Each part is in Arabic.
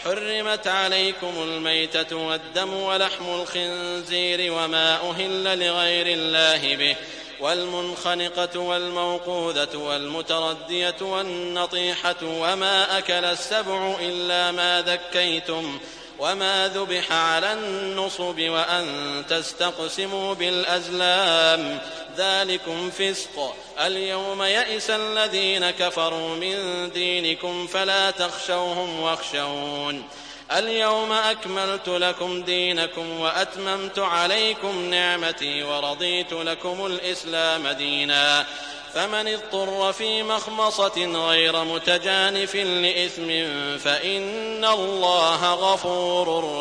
حرمت عليكم الميتة والدم ولحم الخنزير وما أهل لغير الله به والمنخنقة والموقوذة والمتردية والنطيحة وما أكل السبع إلا ما ذكيتم وما ذبح على النصب وأن تستقسموا بالأزلام ذلكم فسق. اليوم يئس الذين كفروا من دينكم فلا تخشوهم واخشون. اليوم أكملت لكم دينكم وأتممت عليكم نعمتي ورضيت لكم الإسلام دينا فمن اضطر في مخمصة غير متجانف لإثم فإن الله غفور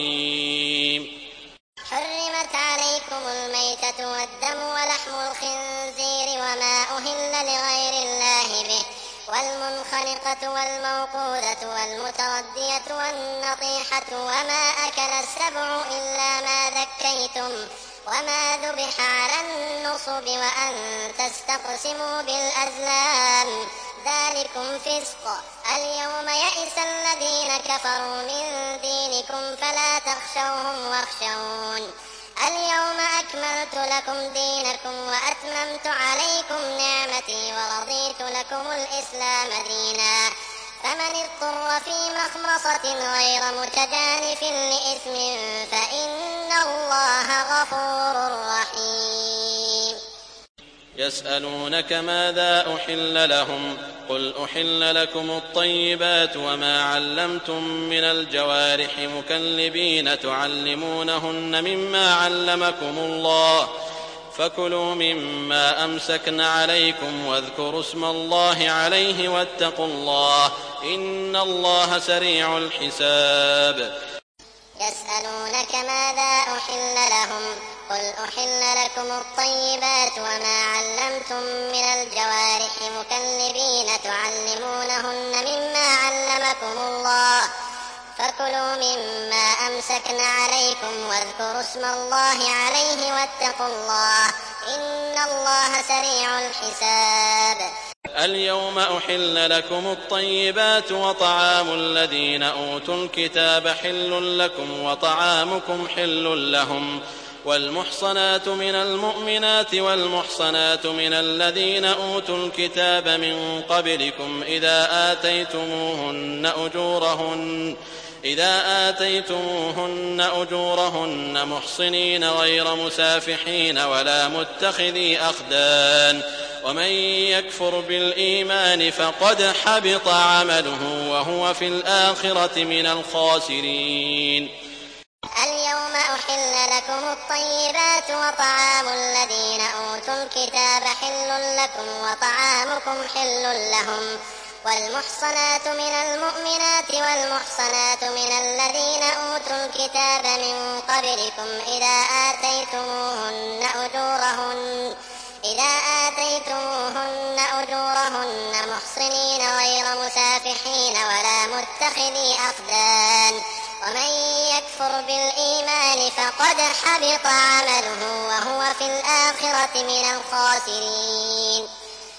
رحيم. حرمت عليكم الميتة والدم ولحم الخنزير وما أهل لغير الله به والمنخنقة والموقوذة والمتردية والنطيحة وما أكل السبع إلا ما ذكيتم وما ذبح على النصب وأن تستقسموا بالأزلام ذلكم فسق. اليوم يئس الذين كفروا من دينكم فلا تخشوهم واخشون. اليوم أكملت لكم دينكم وأتممت عليكم نعمتي ورضيت لكم الإسلام دينا فمن اضطر في مخمصة غير متجانف لإثم فإن الله غفور رحيم. يسألونك ماذا أحل لهم قل أحل لكم الطيبات وما علمتم من الجوارح مكلبين تعلمونهن مما علمكم الله فكلوا مما أمسكن عليكم واذكروا اسم الله عليه واتقوا الله إن الله سريع الحساب. يسألونك ماذا أحل لهم قل أحل لكم الطيبات وما علمتم من الجوارح مكلبين تعلمونهن مما علمكم الله فكلوا مما أمسكن عليكم واذكروا اسم الله عليه واتقوا الله إن الله سريع الحساب. اليوم أحل لكم الطيبات وطعام الذين أوتوا الكتاب حل لكم وطعامكم حل لهم والمحصنات من المؤمنات والمحصنات من الذين أوتوا الكتاب من قبلكم إذا آتيتموهن أجورهن محصنين غير مسافحين ولا متخذي أخدان ومن يكفر بالإيمان فقد حبط عمله وهو في الآخرة من الخاسرين. اليوم أحل لكم الطيبات وطعام الذين أوتوا الكتاب حل لكم وطعامكم حل لهم والمحصنات من المؤمنات والمحصنات من الذين أوتوا الكتاب من قبلكم إذا آتيتموهن أجورهن محصنين غير مسافحين ولا متخذي أخدان ومن يكفر بالإيمان فقد حبط عمله وهو في الآخرة من الخاسرين.